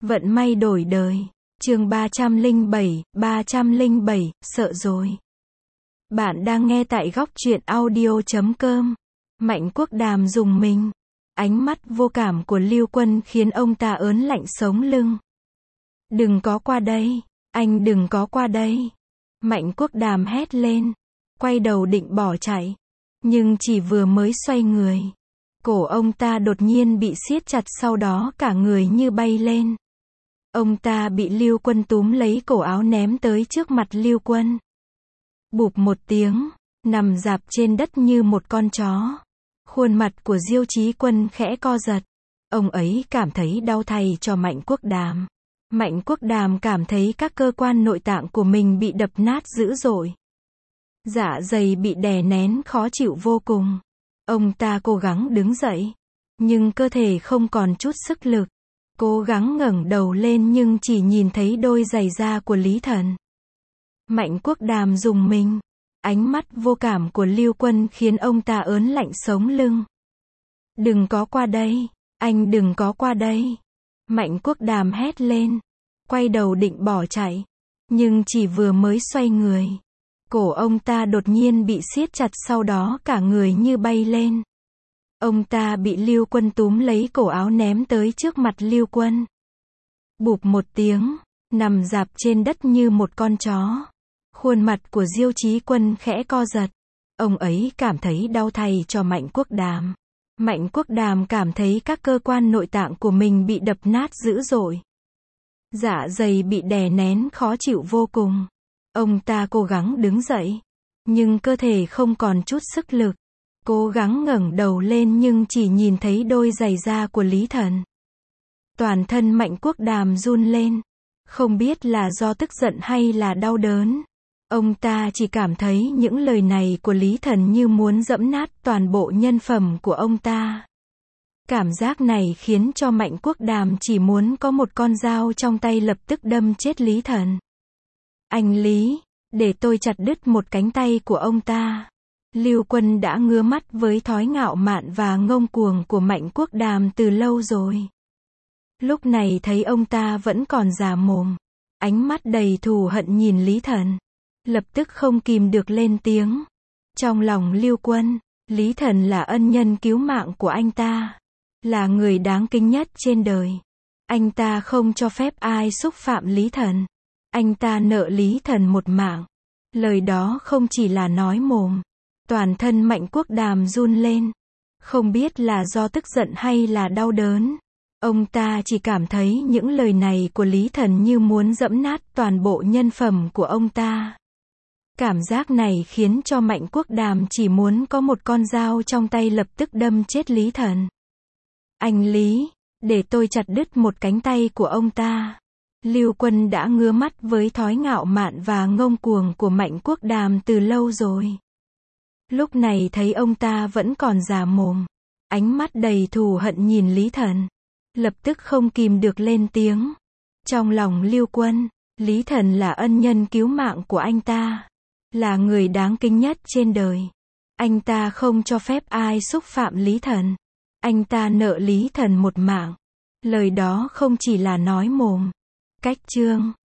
Vận may đổi đời. Chương 307, sợ rồi. Bạn đang nghe tại góc truyện audio.com. Mạnh Quốc Đàm rùng mình. Ánh mắt vô cảm của Lưu Quân khiến ông ta ớn lạnh sống lưng. Đừng có qua đây, anh đừng có qua đây. Mạnh Quốc Đàm hét lên, quay đầu định bỏ chạy. Nhưng chỉ vừa mới xoay người, cổ ông ta đột nhiên bị siết chặt, sau đó cả người như bay lên. Ông ta bị Lưu Quân túm lấy cổ áo ném tới trước mặt Lưu Quân. Bụp một tiếng, nằm rạp trên đất như một con chó. Khuôn mặt của Diêu Chí Quân khẽ co giật. Ông ấy cảm thấy đau thay cho Mạnh Quốc Đàm. Mạnh Quốc Đàm cảm thấy các cơ quan nội tạng của mình bị đập nát dữ dội. Dạ dày bị đè nén khó chịu vô cùng. Ông ta cố gắng đứng dậy, nhưng cơ thể không còn chút sức lực. Cố gắng ngẩng đầu lên nhưng chỉ nhìn thấy đôi giày da của Lý Thần. Mạnh Quốc Đàm rùng mình. Ánh mắt vô cảm của Lưu Quân khiến ông ta ớn lạnh sống lưng. Đừng có qua đây, anh đừng có qua đây. Mạnh Quốc Đàm hét lên, quay đầu định bỏ chạy. Nhưng chỉ vừa mới xoay người, cổ ông ta đột nhiên bị siết chặt, sau đó cả người như bay lên. Ông ta bị Lưu Quân túm lấy cổ áo ném tới trước mặt Lưu Quân. Bụp một tiếng, nằm rạp trên đất như một con chó. Khuôn mặt của Diêu Chí Quân khẽ co giật. Ông ấy cảm thấy đau thay cho Mạnh Quốc Đàm. Mạnh Quốc Đàm cảm thấy các cơ quan nội tạng của mình bị đập nát dữ dội. Dạ dày bị đè nén khó chịu vô cùng. Ông ta cố gắng đứng dậy, nhưng cơ thể không còn chút sức lực. Cố gắng ngẩng đầu lên nhưng chỉ nhìn thấy đôi giày da của Lý Thần. Toàn thân Mạnh Quốc Đàm run lên. Không biết là do tức giận hay là đau đớn. Ông ta chỉ cảm thấy những lời này của Lý Thần như muốn giẫm nát toàn bộ nhân phẩm của ông ta. Cảm giác này khiến cho Mạnh Quốc Đàm chỉ muốn có một con dao trong tay lập tức đâm chết Lý Thần. Anh Lý, để tôi chặt đứt một cánh tay của ông ta. Lưu Quân đã ngứa mắt với thói ngạo mạn và ngông cuồng của Mạnh Quốc Đàm từ lâu rồi. Lúc này thấy ông ta vẫn còn già mồm, ánh mắt đầy thù hận nhìn Lý Thần, lập tức không kìm được lên tiếng. Trong lòng Lưu Quân, Lý Thần là ân nhân cứu mạng của anh ta, là người đáng kính nhất trên đời. Anh ta không cho phép ai xúc phạm Lý Thần. Anh ta nợ Lý Thần một mạng. Lời đó không chỉ là nói mồm. Toàn thân Mạnh Quốc Đàm run lên. Không biết là do tức giận hay là đau đớn. Ông ta chỉ cảm thấy những lời này của Lý Thần như muốn giẫm nát toàn bộ nhân phẩm của ông ta. Cảm giác này khiến cho Mạnh Quốc Đàm chỉ muốn có một con dao trong tay lập tức đâm chết Lý Thần. Anh Lý, để tôi chặt đứt một cánh tay của ông ta. Lưu Quân đã ngứa mắt với thói ngạo mạn và ngông cuồng của Mạnh Quốc Đàm từ lâu rồi. Lúc này thấy ông ta vẫn còn già mồm, ánh mắt đầy thù hận nhìn Lý Thần, lập tức không kìm được lên tiếng. Trong lòng Lưu Quân, Lý Thần là ân nhân cứu mạng của anh ta, là người đáng kính nhất trên đời. Anh ta không cho phép ai xúc phạm Lý Thần. Anh ta nợ Lý Thần một mạng. Lời đó không chỉ là nói mồm. Cách chương